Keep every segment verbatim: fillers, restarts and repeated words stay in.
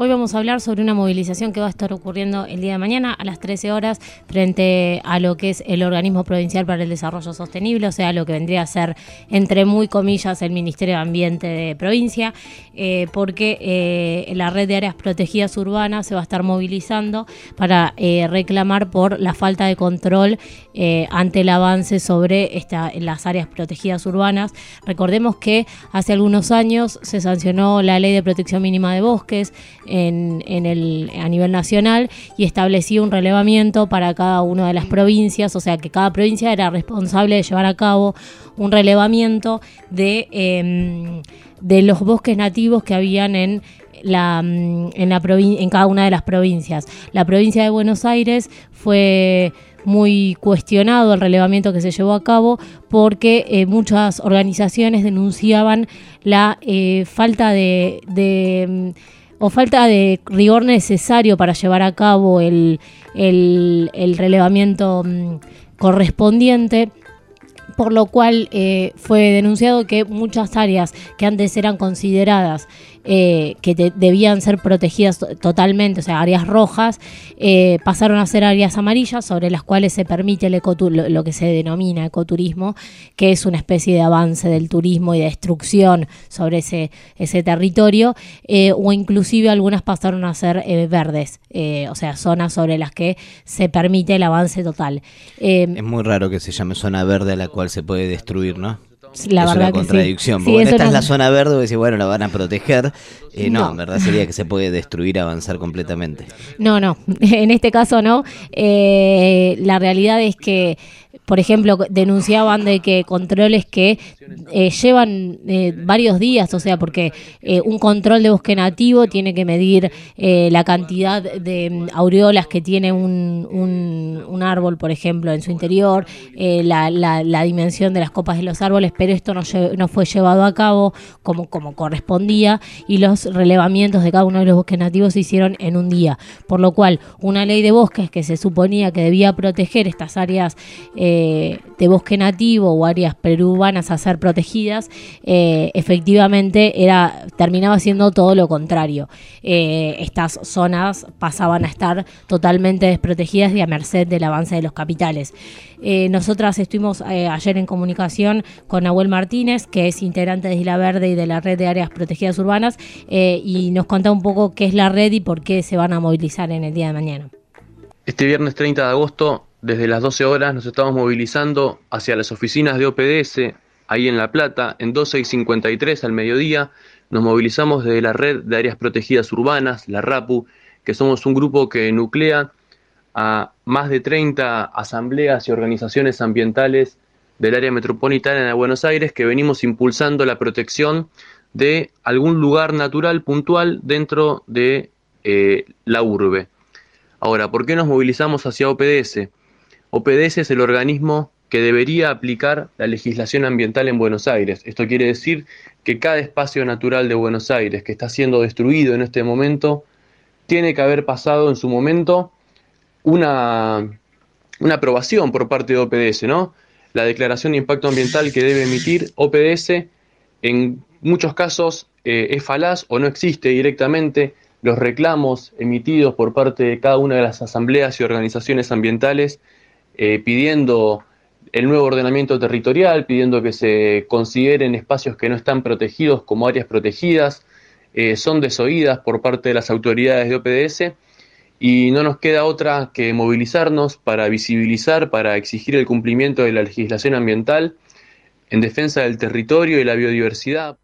Hoy vamos a hablar sobre una movilización que va a estar ocurriendo el día de mañana a las trece horas frente a lo que es el Organismo Provincial para el Desarrollo Sostenible, o sea, lo que vendría a ser, entre muy comillas, el Ministerio de Ambiente de provincia, eh, porque eh, la red de áreas protegidas urbanas se va a estar movilizando para eh, reclamar por la falta de control eh, ante el avance sobre esta, las áreas protegidas urbanas. Recordemos que hace algunos años se sancionó la Ley de Protección Mínima de Bosques en, en el, a nivel nacional y estableció un relevamiento para cada una de las provincias, o sea que cada provincia era responsable de llevar a cabo un relevamiento de, eh, de los bosques nativos que habían en La, en, la provin- en cada una de las provincias. La provincia de Buenos Aires fue muy cuestionado el relevamiento que se llevó a cabo porque eh, muchas organizaciones denunciaban la eh, falta de, de o falta de rigor necesario para llevar a cabo el, el, el relevamiento mm, correspondiente, por lo cual eh, fue denunciado que muchas áreas que antes eran consideradas eh, que te, debían ser protegidas totalmente, o sea, áreas rojas, eh, pasaron a ser áreas amarillas sobre las cuales se permite el ecotu- lo, lo que se denomina ecoturismo, que es una especie de avance del turismo y de destrucción sobre ese, ese territorio, eh, o inclusive algunas pasaron a ser eh, verdes, eh, o sea, zonas sobre las que se permite el avance total. Eh, es muy raro que se llame zona verde a la cual se puede destruir, ¿no? La es verdad una contradicción, sí. porque Sí, esta no... es la zona verde, vos decís, bueno, la van a proteger. Eh, no, no, en verdad sería que se puede destruir, avanzar completamente. No, no, en este caso no. Eh, la realidad es que, por ejemplo, denunciaban de que controles que eh, llevan eh, varios días, o sea, porque eh, un control de bosque nativo tiene que medir eh, la cantidad de aureolas que tiene un, un, un árbol, por ejemplo, en su interior, eh, la, la, la dimensión de las copas de los árboles, pero esto no, no fue llevado a cabo como, como correspondía y los relevamientos de cada uno de los bosques nativos se hicieron en un día, por lo cual una ley de bosques que se suponía que debía proteger estas áreas eh, de bosque nativo o áreas perurbanas a ser protegidas, eh, efectivamente era terminaba siendo todo lo contrario. Eh, estas zonas pasaban a estar totalmente desprotegidas y a merced del avance de los capitales. Eh, nosotras estuvimos eh, ayer en comunicación con Nahuel Martínez, que es integrante de Isla Verde y de la red de áreas protegidas urbanas, eh, y nos contá un poco qué es la red y por qué se van a movilizar en el día de mañana. Este viernes treinta de agosto, desde las doce horas, nos estamos movilizando hacia las oficinas de O P D S, ahí en La Plata, en doce y cincuenta y tres al mediodía. Nos movilizamos desde la red de áreas protegidas urbanas, la RAPU, que somos un grupo que nuclea a más de treinta asambleas y organizaciones ambientales del área metropolitana de Buenos Aires, que venimos impulsando la protección de algún lugar natural puntual dentro de eh, la urbe. Ahora, ¿por qué nos movilizamos hacia O P D S? O P D S es el organismo que debería aplicar la legislación ambiental en Buenos Aires. Esto quiere decir que cada espacio natural de Buenos Aires que está siendo destruido en este momento tiene que haber pasado en su momento una, una aprobación por parte de O P D S, ¿no? La declaración de impacto ambiental que debe emitir O P D S en muchos casos eh, es falaz o no existe directamente. Los reclamos emitidos por parte de cada una de las asambleas y organizaciones ambientales eh, pidiendo el nuevo ordenamiento territorial, pidiendo que se consideren espacios que no están protegidos como áreas protegidas, eh, son desoídas por parte de las autoridades de O P D S y no nos queda otra que movilizarnos para visibilizar, para exigir el cumplimiento de la legislación ambiental en defensa del territorio y la biodiversidad.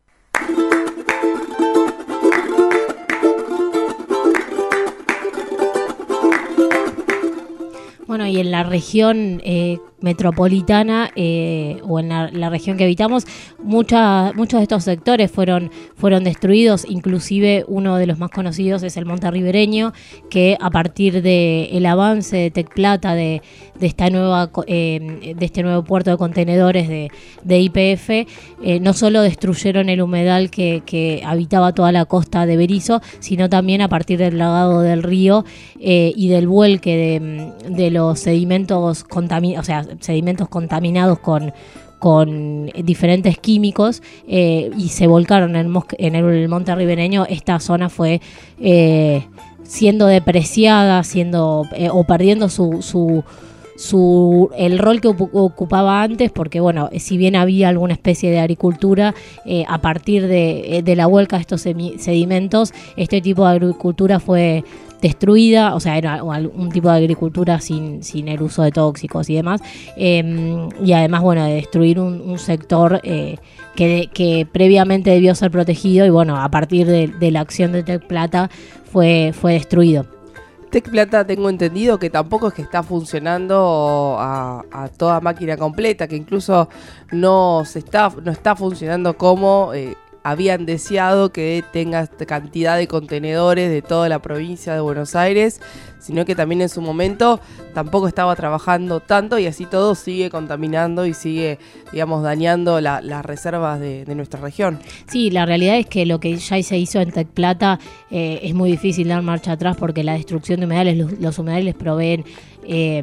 Bueno, y en la región eh, metropolitana eh, o en la, la región que habitamos, mucha, muchos de estos sectores fueron, fueron destruidos, inclusive uno de los más conocidos es el Monte Ribereño, que a partir del avance de Tec Plata, de, de, esta nueva, eh, de este nuevo puerto de contenedores de, de Y P F, eh, no solo destruyeron el humedal que, que habitaba toda la costa de Berisso, sino también a partir del dragado del río eh, y del vuelque de, de los sedimentos contaminados, o sea, sedimentos contaminados con con diferentes químicos eh, y se volcaron en el, mosque, en el monte ribereño, esta zona fue eh, siendo depreciada, siendo eh, o perdiendo su, su, su el rol que ocupaba antes, porque bueno, si bien había alguna especie de agricultura, eh, a partir de, de la vuelca de estos sedimentos, este tipo de agricultura fue destruida, o sea, era un tipo de agricultura sin, sin el uso de tóxicos y demás, eh, y además, bueno, de destruir un, un sector eh, que, que previamente debió ser protegido y bueno, a partir de, de la acción de Tec Plata fue, fue destruido. Tec Plata, tengo entendido que tampoco es que está funcionando a, a toda máquina completa, que incluso no se está, no está funcionando como eh, habían deseado que tenga cantidad de contenedores de toda la provincia de Buenos Aires, sino que también en su momento tampoco estaba trabajando tanto y así todo sigue contaminando y sigue, digamos, dañando la, las reservas de, de nuestra región. Sí, la realidad es que lo que ya se hizo en Tec Plata eh, es muy difícil dar marcha atrás porque la destrucción de humedales, los, los humedales proveen Eh,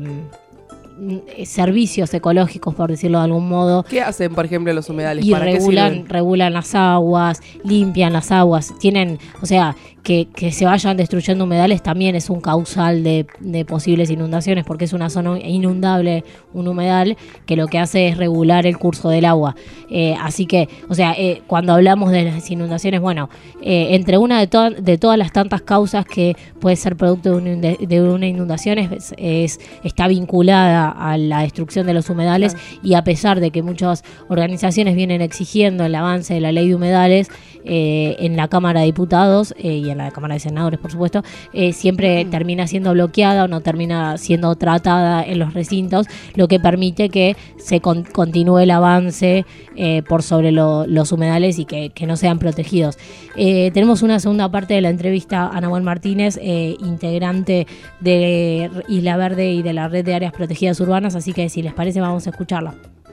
servicios ecológicos, por decirlo de algún modo. ¿Qué hacen, por ejemplo, los humedales? Y ¿Para regulan, qué sirven? regulan las aguas, limpian las aguas, tienen, o sea, que, que se vayan destruyendo humedales también es un causal de, de posibles inundaciones, porque es una zona inundable, un humedal, que lo que hace es regular el curso del agua. Eh, así que, o sea, eh, cuando hablamos de las inundaciones, bueno, eh, entre una de, to- de todas las tantas causas que puede ser producto de una, de una inundación es, es está vinculada a la destrucción de los humedales, claro. Y a pesar de que muchas organizaciones vienen exigiendo el avance de la ley de humedales eh, en la Cámara de Diputados eh, y en la Cámara de Senadores, por supuesto, eh, siempre mm. termina siendo bloqueada o no termina siendo tratada en los recintos, lo que permite que se con- continúe el avance eh, por sobre lo, los humedales y que, que no sean protegidos. Eh, tenemos una segunda parte de la entrevista a Nahuel Martínez, eh, integrante de Isla Verde y de la Red de Áreas Protegidas Urbanas, así que si les parece vamos a escucharla.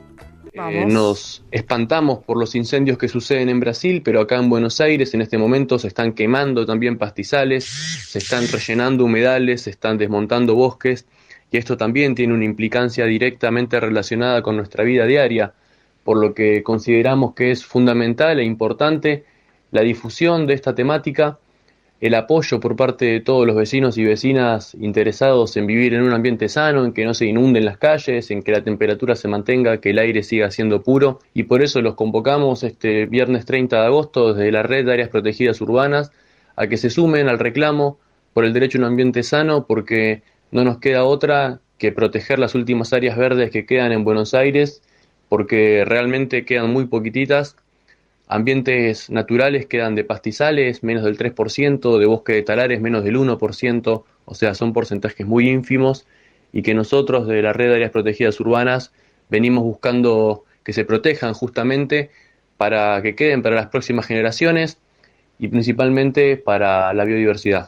Eh, nos espantamos por los incendios que suceden en Brasil, pero acá en Buenos Aires en este momento se están quemando también pastizales, se están rellenando humedales, se están desmontando bosques, y esto también tiene una implicancia directamente relacionada con nuestra vida diaria, por lo que consideramos que es fundamental e importante la difusión de esta temática, el apoyo por parte de todos los vecinos y vecinas interesados en vivir en un ambiente sano, en que no se inunden las calles, en que la temperatura se mantenga, que el aire siga siendo puro, y por eso los convocamos este viernes treinta de agosto desde la Red de Áreas Protegidas Urbanas a que se sumen al reclamo por el derecho a un ambiente sano, porque no nos queda otra que proteger las últimas áreas verdes que quedan en Buenos Aires, porque realmente quedan muy poquititas. Ambientes naturales quedan de pastizales, menos del tres por ciento, de bosque de talares, menos del uno por ciento, o sea, son porcentajes muy ínfimos y que nosotros de la Red de Áreas Protegidas Urbanas venimos buscando que se protejan justamente para que queden para las próximas generaciones y principalmente para la biodiversidad.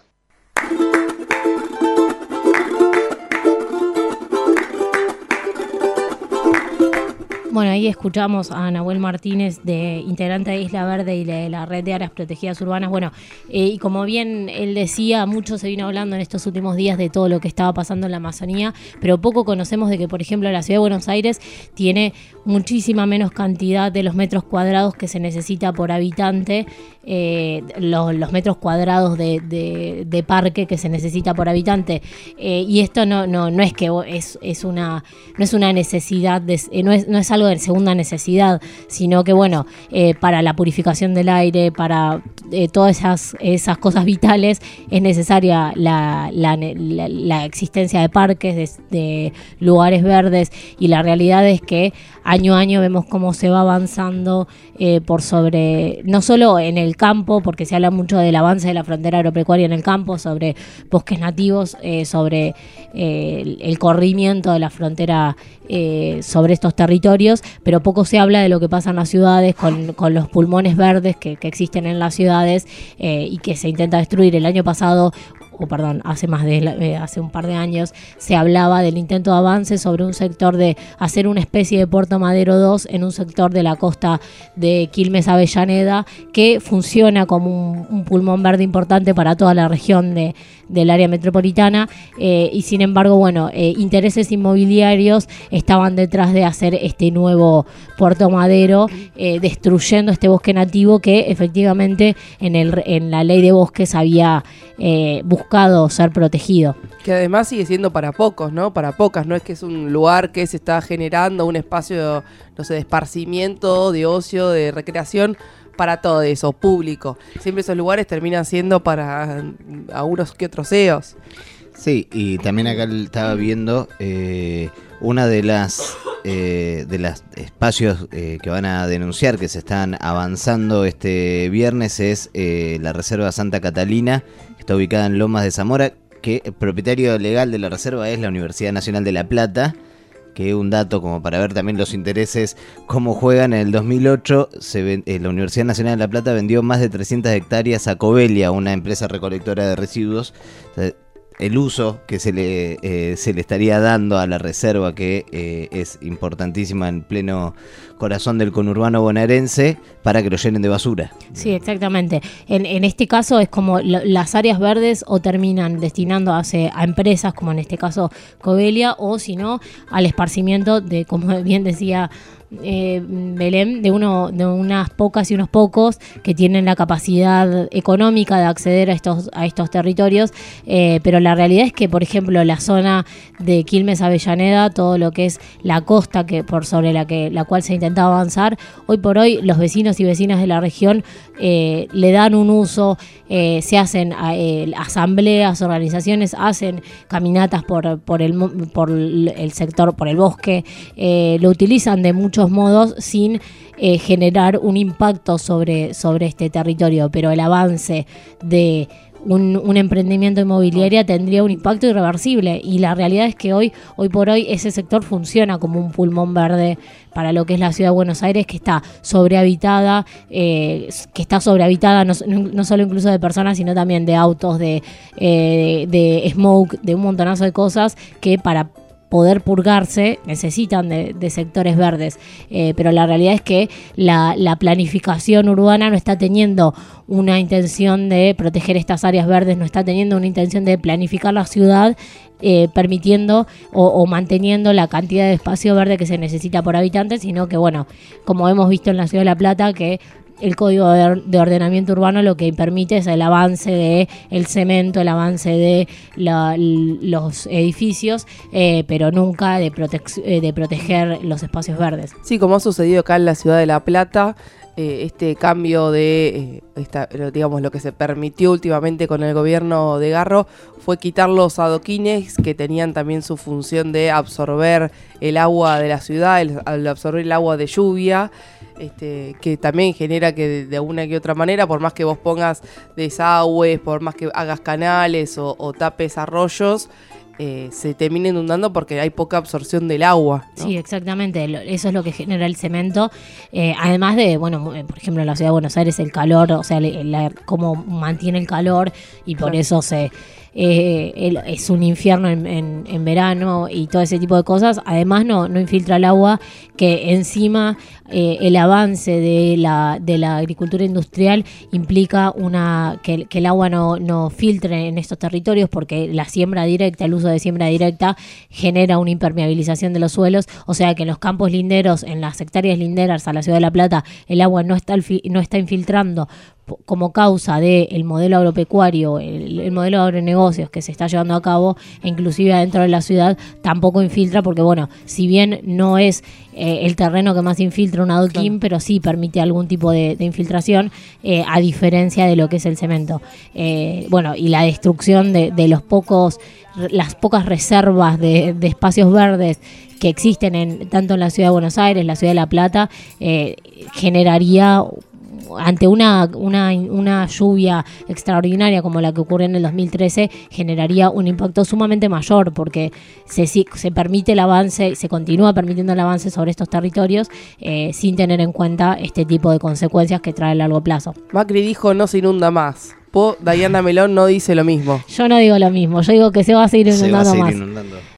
Bueno, ahí escuchamos a Nahuel Martínez, de integrante de Isla Verde y de la Red de Áreas Protegidas Urbanas. Bueno, eh, y como bien él decía, mucho se vino hablando en estos últimos días de todo lo que estaba pasando en la Amazonía, pero poco conocemos de que, por ejemplo, la Ciudad de Buenos Aires tiene muchísima menos cantidad de los metros cuadrados que se necesita por habitante, eh, los, los metros cuadrados de, de, de parque que se necesita por habitante. Eh, y esto no, no, no es que es, es una, no es una necesidad, de, eh, no, es, no es algo de segunda necesidad, sino que bueno, eh, para la purificación del aire, para eh, todas esas, esas cosas vitales, es necesaria la, la, la, la existencia de parques, de, de lugares verdes, y la realidad es que año a año vemos cómo se va avanzando eh, por sobre, no solo en el campo, porque se habla mucho del avance de la frontera agropecuaria en el campo, sobre bosques nativos, eh, sobre eh, el, el corrimiento de la frontera eh, sobre estos territorios, pero poco se habla de lo que pasa en las ciudades con, con los pulmones verdes que, que existen en las ciudades eh, y que se intenta destruir. El año pasado o perdón, hace más de eh, hace un par de años se hablaba del intento de avance sobre un sector de hacer una especie de Puerto Madero dos en un sector de la costa de Quilmes Avellaneda, que funciona como un, un pulmón verde importante para toda la región de, del área metropolitana, eh, y sin embargo, bueno, eh, intereses inmobiliarios estaban detrás de hacer este nuevo Puerto Madero, eh, destruyendo este bosque nativo que efectivamente en, el, en la ley de bosques había eh, buscado ser protegido. Que además sigue siendo para pocos, ¿no? Para pocas, no es que es un lugar que se está generando, un espacio, no sé, de esparcimiento, de ocio, de recreación, para todo eso, público. Siempre esos lugares terminan siendo para a unos que otros C E Os. Sí, y también acá estaba viendo eh, una de las eh, de los espacios eh, que van a denunciar que se están avanzando este viernes es eh, la Reserva Santa Catalina, que está ubicada en Lomas de Zamora, que el propietario legal de la reserva es la Universidad Nacional de La Plata, que un dato como para ver también los intereses, cómo juegan. En el dos mil ocho se ven, eh, la Universidad Nacional de La Plata vendió más de trescientas hectáreas a Covelia, una empresa recolectora de residuos. O sea, el uso que se le eh, se le estaría dando a la reserva, que eh, es importantísima en pleno corazón del conurbano bonaerense, para que lo llenen de basura. Sí, exactamente. En, en este caso es como lo, las áreas verdes o terminan destinándose a empresas, como en este caso Covelia, o si no, al esparcimiento de, como bien decía Eh, Belén, de uno de unas pocas y unos pocos que tienen la capacidad económica de acceder a estos a estos territorios, eh, pero la realidad es que, por ejemplo, la zona de Quilmes Avellaneda, todo lo que es la costa que por sobre la que la cual se ha intentado avanzar, hoy por hoy los vecinos y vecinas de la región eh, le dan un uso, eh, se hacen eh, asambleas, organizaciones, hacen caminatas por por el por el sector, por el bosque, eh, lo utilizan de muchos modos sin eh, generar un impacto sobre, sobre este territorio, pero el avance de un, un emprendimiento inmobiliario tendría un impacto irreversible, y la realidad es que hoy, hoy por hoy ese sector funciona como un pulmón verde para lo que es la ciudad de Buenos Aires, que está sobrehabitada, eh, que está sobrehabitada no, no solo incluso de personas, sino también de autos, de, eh, de, de smoke, de un montonazo de cosas que para poder purgarse necesitan de, de sectores verdes, eh, pero la realidad es que la, la planificación urbana no está teniendo una intención de proteger estas áreas verdes, no está teniendo una intención de planificar la ciudad, eh, permitiendo o, o manteniendo la cantidad de espacio verde que se necesita por habitante, sino que, bueno, como hemos visto en la ciudad de La Plata, que el Código de Ordenamiento Urbano lo que permite es el avance de el cemento, el avance de la, los edificios, eh, pero nunca de, protec- de proteger los espacios verdes. Sí, como ha sucedido acá en la ciudad de La Plata, eh, este cambio de, eh, esta, digamos, lo que se permitió últimamente con el gobierno de Garro fue quitar los adoquines que tenían también su función de absorber el agua de la ciudad, el, el absorber el agua de lluvia. Este, que también genera que de, de una que otra manera, por más que vos pongas desagües, por más que hagas canales o, o tapes arroyos, eh, se termina inundando porque hay poca absorción del agua, ¿no? Sí, exactamente, eso es lo que genera el cemento, eh, además de, bueno, por ejemplo, en la ciudad de Buenos Aires el calor, o sea, la, la, cómo mantiene el calor, y por claro. eso se... Eh, el, es un infierno en, en, en verano y todo ese tipo de cosas. Además no, no infiltra el agua, que encima eh, el avance de la, de la agricultura industrial implica una que, que el agua no, no filtre en estos territorios, porque la siembra directa, el uso de siembra directa genera una impermeabilización de los suelos, o sea que en los campos linderos, en las hectáreas linderas a la ciudad de La Plata, el agua no está, no está infiltrando como causa del modelo agropecuario, el, el modelo de agronegocios que se está llevando a cabo, e inclusive adentro de la ciudad tampoco infiltra, porque bueno, si bien no es eh, el terreno que más infiltra un adoquín, claro, pero sí permite algún tipo de, de infiltración, eh, a diferencia de lo que es el cemento. Eh, bueno, y la destrucción de, de los pocos, las pocas reservas de, de espacios verdes que existen en, tanto en la ciudad de Buenos Aires, la ciudad de La Plata, eh, generaría, ante una, una, una lluvia extraordinaria como la que ocurrió en el dos mil trece, generaría un impacto sumamente mayor, porque se, se permite el avance, se continúa permitiendo el avance sobre estos territorios, eh, sin tener en cuenta este tipo de consecuencias que trae a largo plazo. Macri dijo: no se inunda más. grupo, Diana Melón no dice lo mismo. Yo no digo lo mismo, yo digo que se va a seguir Se va a inundando seguir más. inundando.